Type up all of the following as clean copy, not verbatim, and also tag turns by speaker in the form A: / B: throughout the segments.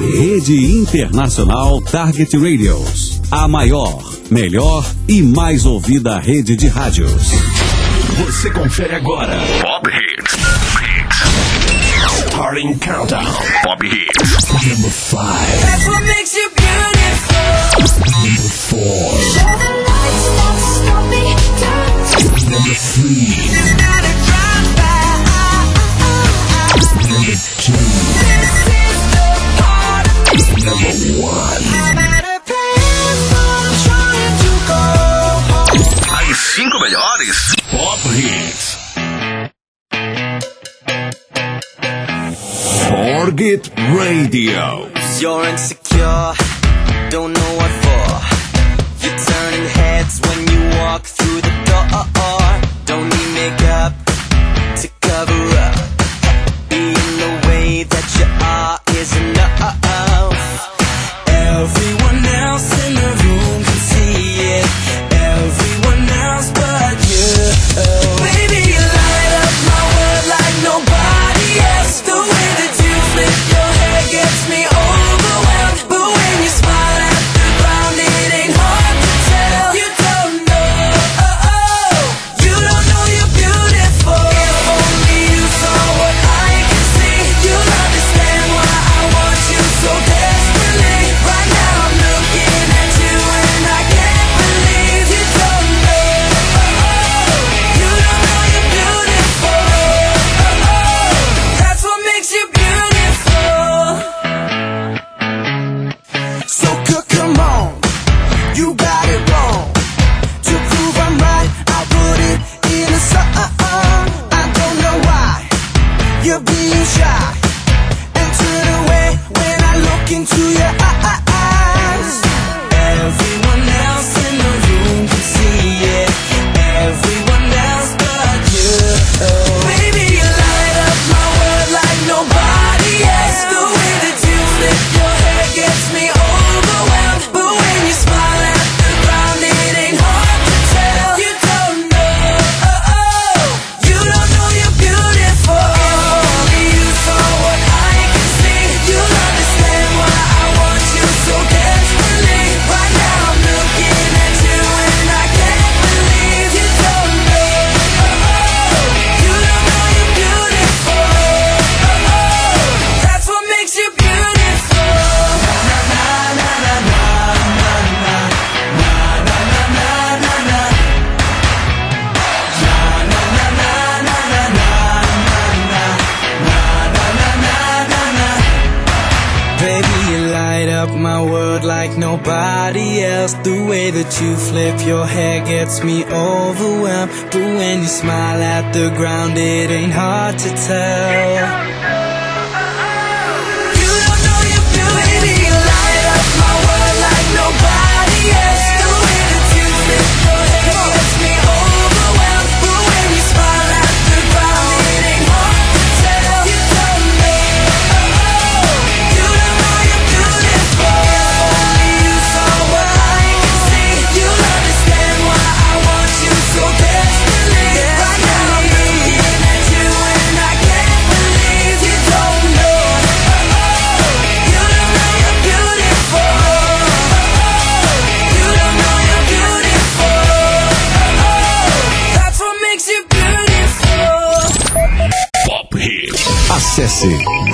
A: Rede Internacional Target Radios. A maior, melhor e mais ouvida rede de rádios.
B: Você confere agora. Pop Hits. Starting Countdown. Pop Hits. Number 5.
C: That's what makes you beautiful.
B: Number 4.
C: Show the lights that stop me.
B: Number 3.
C: Not a drive-by.
B: Number 2.
C: This is the part of me.
B: Number 1.
C: I'm at a place, but I'm trying to go home.
B: As 5 melhores Pop Hits. Target Radio.
D: You're insecure, don't know what for. You're turning heads when you walk through the door. Don't need makeup to cover up. Being the way that you are is enough. Everyone else in the room can see it. Everyone else but you. Baby, you light up my world like nobody else. The way that you flip your hair gets me overwhelmed. But when you smile at the ground, it ain't hard to tell. You don't know, you don't know you're beautiful. If only you saw what I can see, you'll understand why I want you so desperately. Right now I'm looking at you and I can't believe you don't know, you don't know you're beautiful. That's what makes you beautiful. So come on, you got it wrong. To prove I'm right, I'll put it in a song. I don't know why you're being shy and turn away when I look into your eyes. Everyone else in the room can see it. Everyone else but you. Baby, you light up my world like nobody else. The way that you flip your hair gets me overwhelmed. But when you smile at the ground, it ain't hard to tell. You don't know, you don't know you're beautiful. If only you saw what I can see, you'll understand why I want you so desperately. Right now I'm looking at you and I can't believe you don't know, you don't know you're beautiful. That's what makes you beautiful. Baby, you light up my world like nobody else. The way that you flip your hair gets me overwhelmed. But when you smile at the ground, it ain't hard to tell. You don't know you're beautiful. Baby, you light up my world like nobody else. The way that you flip your hair gets me overwhelmed. But when you smile at the ground, it ain't hard to tell. You don't know, you don't know you're beautiful. If only you saw what I can see, you'll understand why I want you so desperately. Right now I'm looking at you and I can't believe you don't know, you don't know you're beautiful. You don't know you're beautiful. That's what makes you beautiful.
B: Pop Hits.
A: Acesse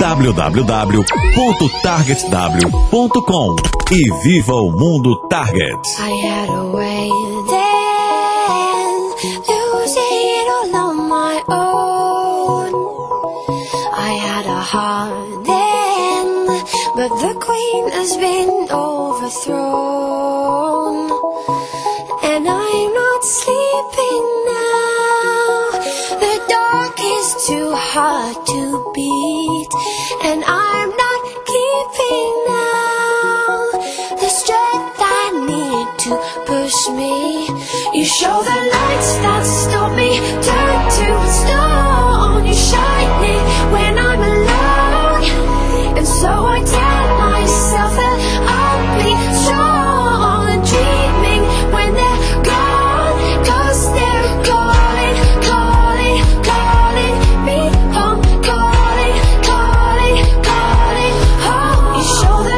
A: www.targetw.com e viva o mundo Target.
E: I had a way then, lose it all on my own. I had a heart then, but the queen has been overthrown. And I'm not sleeping now, the dark is too hard to beat. And I'm not keeping now the strength I need to push me. You show the lights that stop me, turn to stone. You shine it when I'm alone, and so I tell myself that I'll be strong. And dreaming when they're gone, 'cause they're calling, calling, calling me home. Calling, calling, calling home. You show the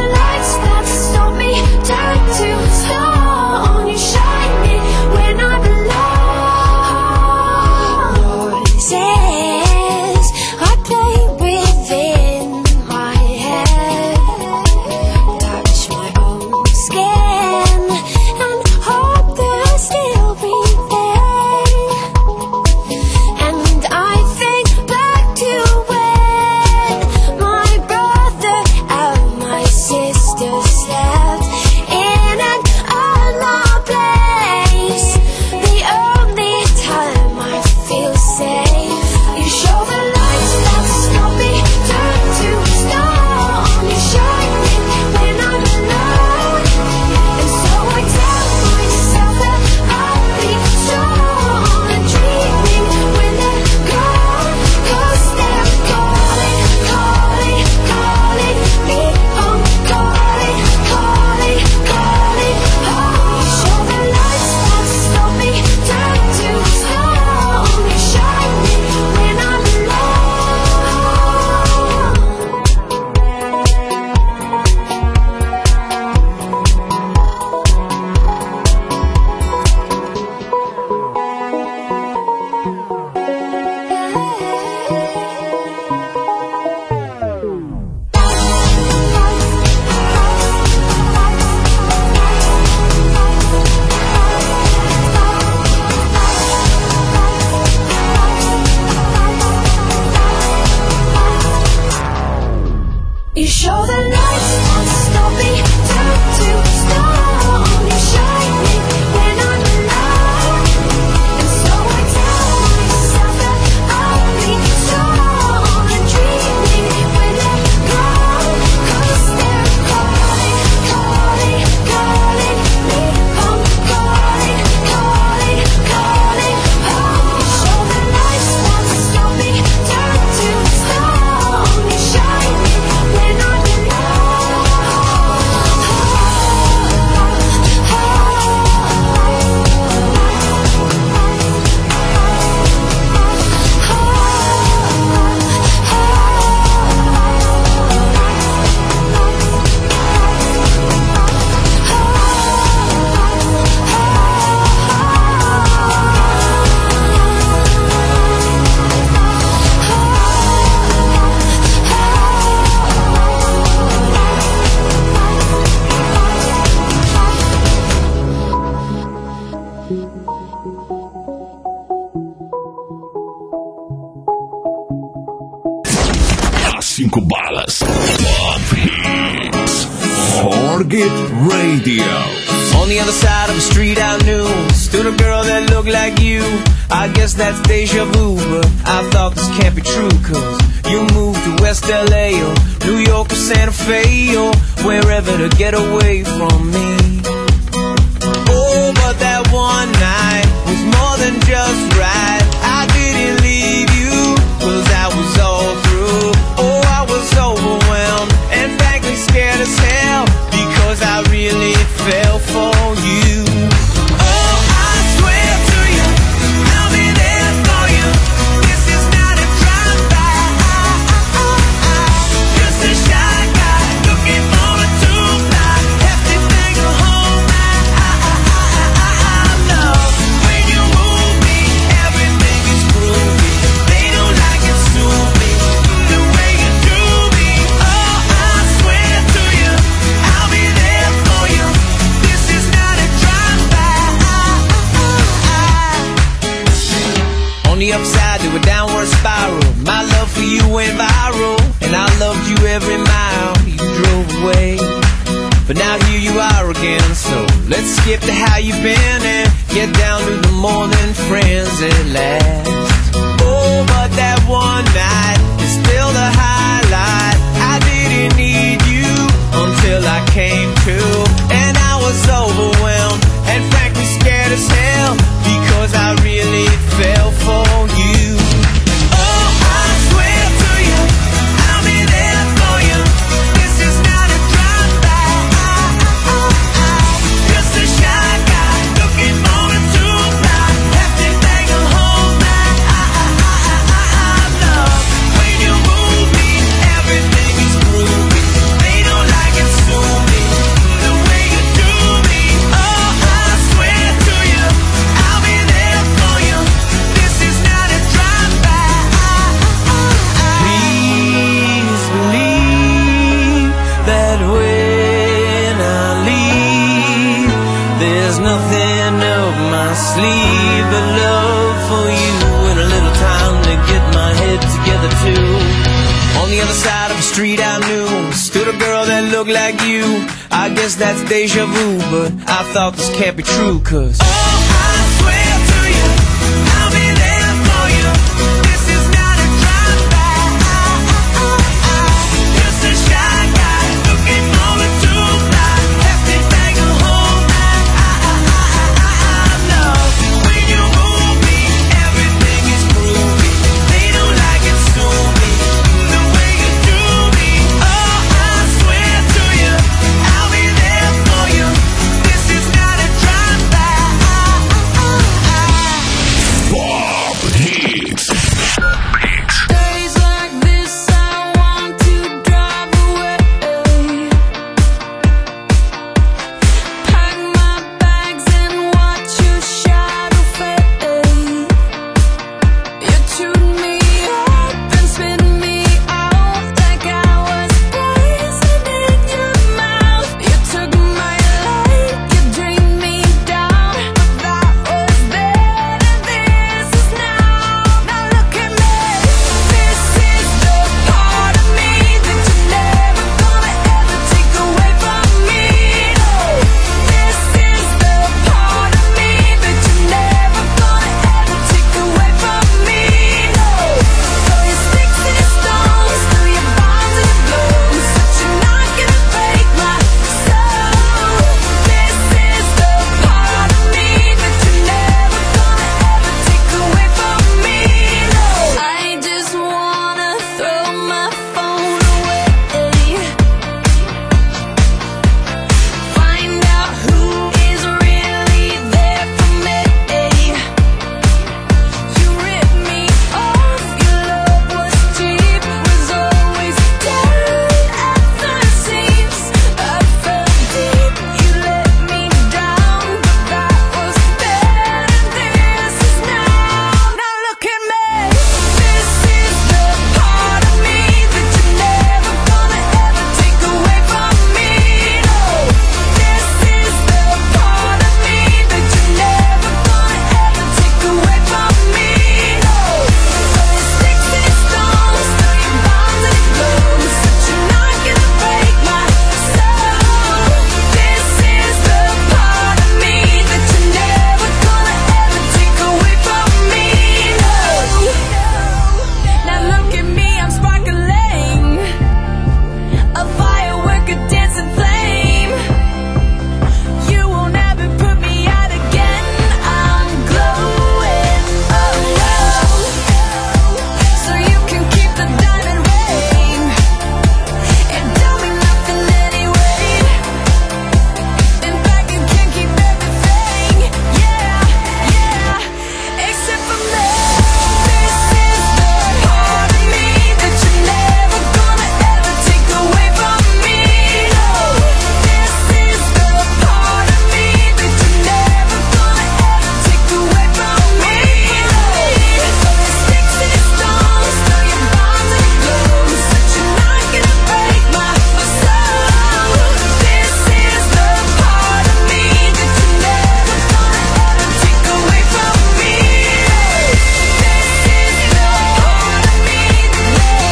E: you when my brother and my sister slept in an unknown place. The only time I feel safe. You show the lights that stop me, turn to stone. You shine me when I'm alone, and so I tell myself that I'll be strong and dreaming when they're gone. 'Cause they're calling, calling, calling me home, calling, calling, calling home. You show the lights that stop me, turn to stone. You shine me when I'm You show the lights that stop me, turn to stone. You shine me when I'm alone, and so I tell myself that I'll be strong and dreaming when they're gone. 'Cause they're calling, calling, calling me home, calling, calling, calling home. You show the lights that stop me, turn to stone. You shine me when I'm
B: As 5 balas. Pop Hits. Forget Radio.
F: On the other side of the street I knew stood a girl that looked like you. I guess that's deja vu, but I thought this can't be true. 'Cause you moved to West LA or New York or Santa Fe or wherever to get away from me. Oh, but that one night was more than just right. I didn't leave you 'cause I was all through. Oh, I was overwhelmed and frankly scared as hell because I really fell for you. Oh, I swear to you, I'll be there for you. This is not a drive-by. Just a shy guy looking for a two-fly. Hefty thing to hold my love. When you move me, everything is groovy. They don't like it, sue me the way you do me. Oh, I swear to you, I'll be there for you. This is not a drive-by. On the upside to a downward spiral, my love for you went viral, and I loved you every mile you drove away. But now here you are again, so let's skip to how you've been and get down to the more than friends at last. Oh, but that one night is still the highlight. I didn't need you until I came to, and I was overwhelmed and frankly scared as hell because I really fell for you. Oh, I swear to you, I'll be there for you. This is not a drive-by. Just a shy guy looking for a two-fly. Hefty thing to hold my love. When you move me, everything is groovy. They don't like it, sue me the way you do me. Oh, I swear to you, I'll be there for you. This is not a drive-by. Please believe that when I leave, there's nothing up my sleeve but love for you and a little time to get my head together too. other side of the street I knew stood a girl that looked like you. I guess that's deja vu, but I thought this can't be true, 'cause I swear to you, I'll be there for you. This is not a drive-by. Just a shy guy looking over to fly. Plastic bag of home. I know when you move me, everything is groovy. They don't like it, sue me the way you do me. Oh, I swear to you, I'll be there for you. This is not a drive-by.
B: Pop Hits.
E: Days like this, I want to drive away. Pack my bags and watch your shadow fade. You chewed me up and spit me out like I was poison in your mouth. You took my life, you drained me down, but that was then and this is now. Now look at me. This is the part of me that you're never gonna ever take away from me. No, this is the part of me that you're never gonna ever take away from me. No, throw your sticks and your stones, throw your bombs and your blooms, but you're not gonna break my soul. This is the part of me that you're never gonna ever take away from me. No, I just wanna throw my phone away. Find out who is really there for me. You ripped me off, your love was cheap, was always down at the seams. I fell deep, you let me down, but that was then and this is now. Now look at me. This is the part of me that you're never gonna ever take away from me. No, this is the part of me that you're never gonna ever take away from me. No, throw your sticks and your stones, throw your bombs and your blooms, but you're not gonna break my soul. This is the part of me that you're never gonna ever take away from me. No. Now look at me, I'm sparkling, a firework, a dancing flame. You won't ever put me out again. I'm glowing, oh no. So you can keep the diamond ring. It don't mean nothing anyway. In fact, you can keep everything. Yeah, except for me. This is the part of me that you're never gonna ever take away from me. No, this is the part of me that you're never gonna ever take away from me. No, throw your sticks and your stones, throw your bombs and your blooms, but you're not gonna break my soul. This is the part of me that you're never gonna ever take away from me. This is the part of me that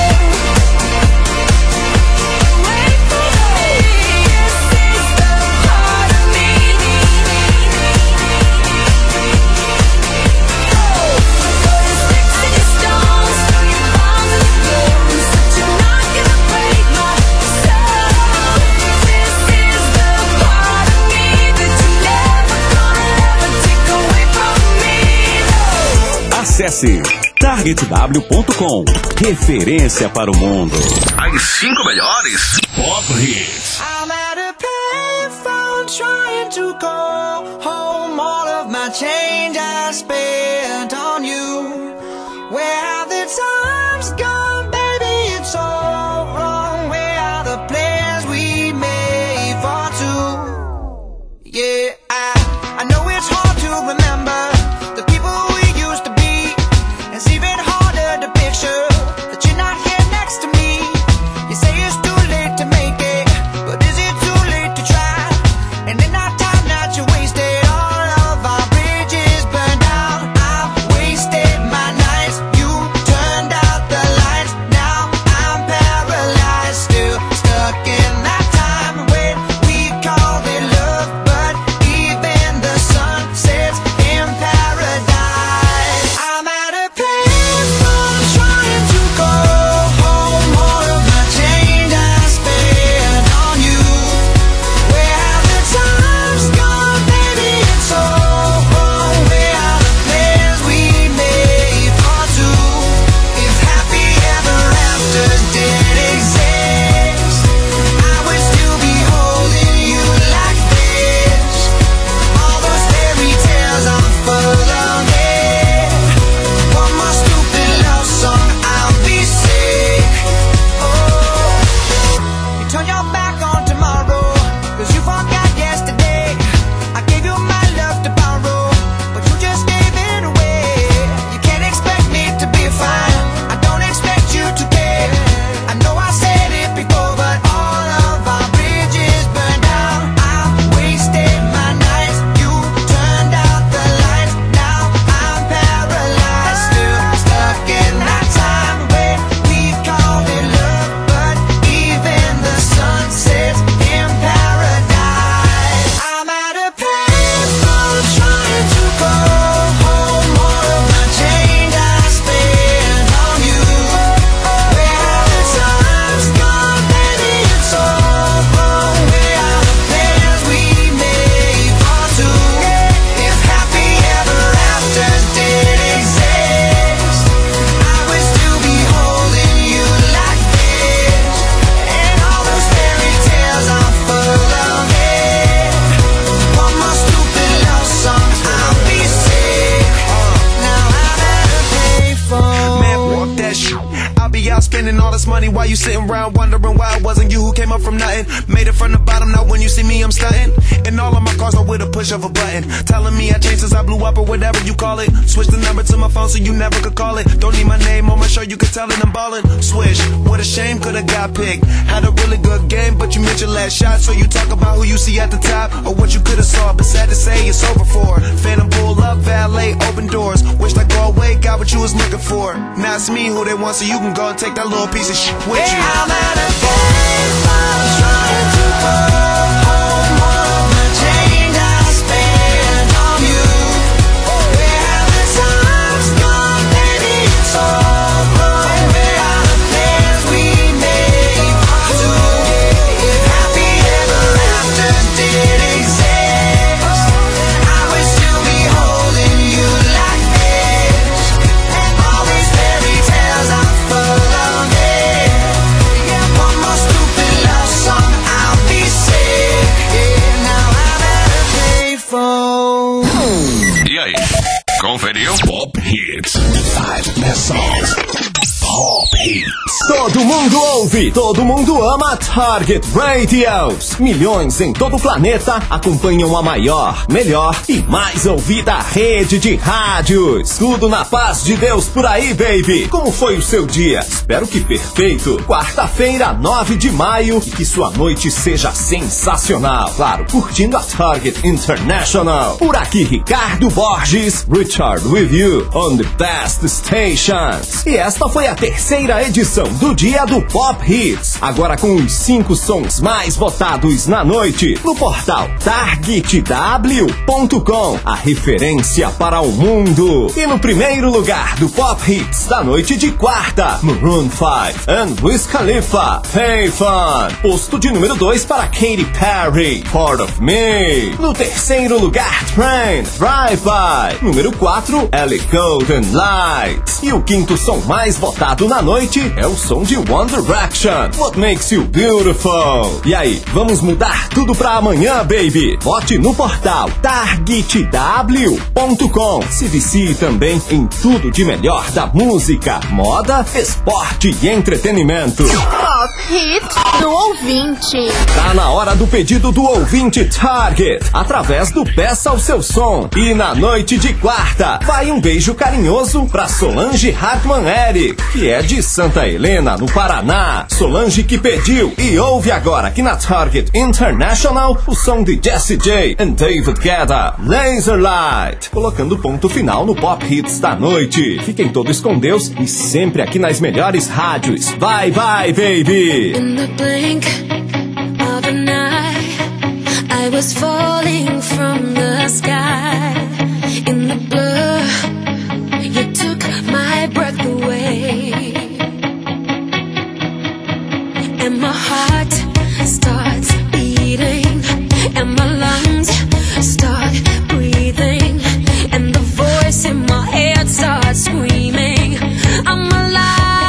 E: away from me. This is the part of me. Throw your sticks and your stones, throw your bombs and your blooms, but you're not gonna break my soul. This is the part of me that you're never gonna ever take away from me. No.
A: Acesse targetw.com. Referência para o mundo.
B: As 5 melhores Pop Hits.
D: I'm at a payphone trying to call home. All of my change I spent on you. Where have the times gone, baby? It's all wrong. Where are the plans we made for two? Yeah, I know it's hard to remember the people we used to be. It's even harder to picture that you're not here next to me. You say it's too late to make it, but is it too late to try? And in our time that you wasted, all of our bridges burned out. I've wasted
G: spending all this money while you sitting around wondering why it wasn't you who came up from nothing. Made it from the bottom, now when you see me I'm stunting. And all of my cars are with a push of a button. Telling me I changed since I blew up or whatever you call it. Switch the number to my phone so you never could call it. Don't need my name on my show, you could tell it I'm ballin'. Swish, what a shame, could've got picked. Had a really good game, but you missed your last shot. So you talk about who you see at the top or what you could've saw, but sad to say it's over for. Phantom pull up, valet, open doors. Wished I go away, got what you was looking for. Now it's me who they want, so you can go and take that little piece of shit with you.
D: I'm at a payphone trying to call home all the change I spent on you. Where have the times gone, baby? It's all gone. Where are the plans we made for two? If happy ever after did exist, I would still be holding you like this. All these fairy tales are full of it. Yeah, one more stupid love song, I'll be sick. Yeah, now I'm at a payphone.
B: E aí, conferiu? Pop Hits. 5 best songs. Pop Hits.
H: Todo mundo ouve, todo mundo ama Target Radios. Milhões em todo o planeta acompanham a maior, melhor e mais ouvida rede de rádios. Tudo na paz de Deus por aí, baby. Como foi o seu dia? Espero que perfeito. Quarta-feira, 9 de maio, e que sua noite seja sensacional. Claro, curtindo a Target International. Por aqui, Ricardo Borges, Richard with you on the best stations. E esta foi a terceira edição do Dia do Pop Hits. Agora com os 5 sons mais votados na noite no portal targetw.com, a referência para o mundo. E no primeiro lugar do Pop Hits da noite de quarta, Maroon 5 and Wiz Khalifa, Hey Fun. Posto de número 2 para Katy Perry, Part of Me. No terceiro lugar, Train, Drive By. Número 4, Ellie Golden Lights. E o quinto som mais votado na noite é o som de One Direction, What Makes You Beautiful. E aí, vamos mudar tudo pra amanhã, baby? Vote no portal targetw.com. Se vicie também em tudo de melhor da música, moda, esporte e entretenimento.
I: Pop Hits do ouvinte.
H: Tá na hora do pedido do ouvinte Target, através do Peça o Seu Som. E na noite de quarta, vai um beijo carinhoso pra Solange Hartmann Eric, que é de Santa Helena, no Paraná. Solange que pediu e ouve agora aqui na Target International o som de Jessie J and David Guetta, Laser Light, colocando ponto final no Pop Hits da noite. Fiquem todos com Deus e sempre aqui nas melhores rádios. Bye, bye, baby!
E: In the blink of an eye, I was falling from the sky. In the blur, you took my breath away. And my heart starts beating, and my lungs start breathing, and the voice in my head starts screaming, I'm alive.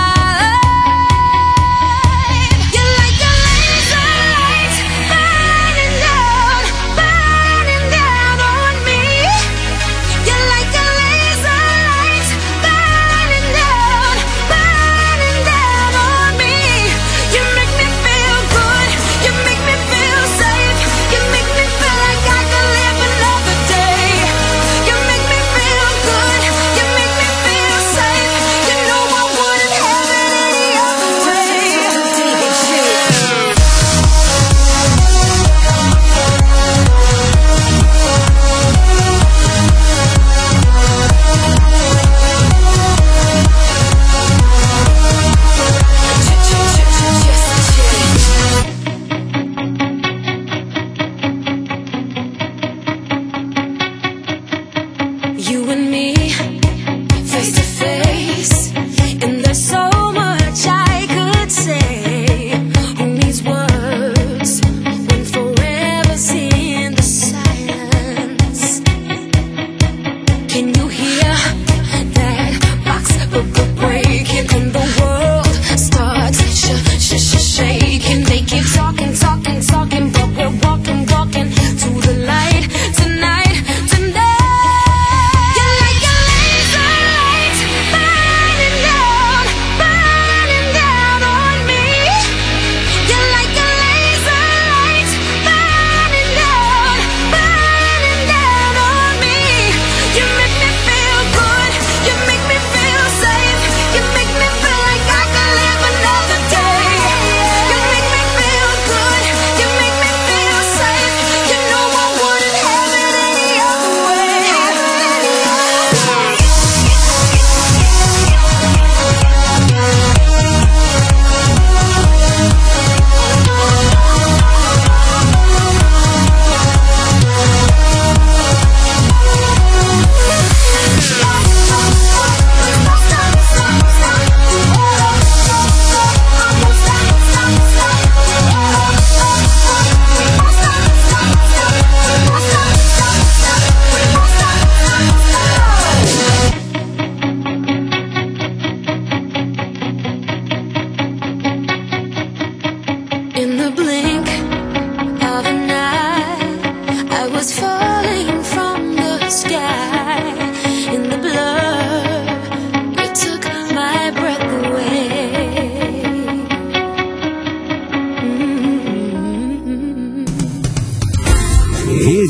E: You're like a laser light burning down on me. You're like a laser light burning down on me. You make me feel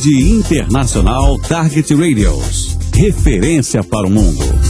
A: Rede Internacional Target Radios. Referência para o mundo.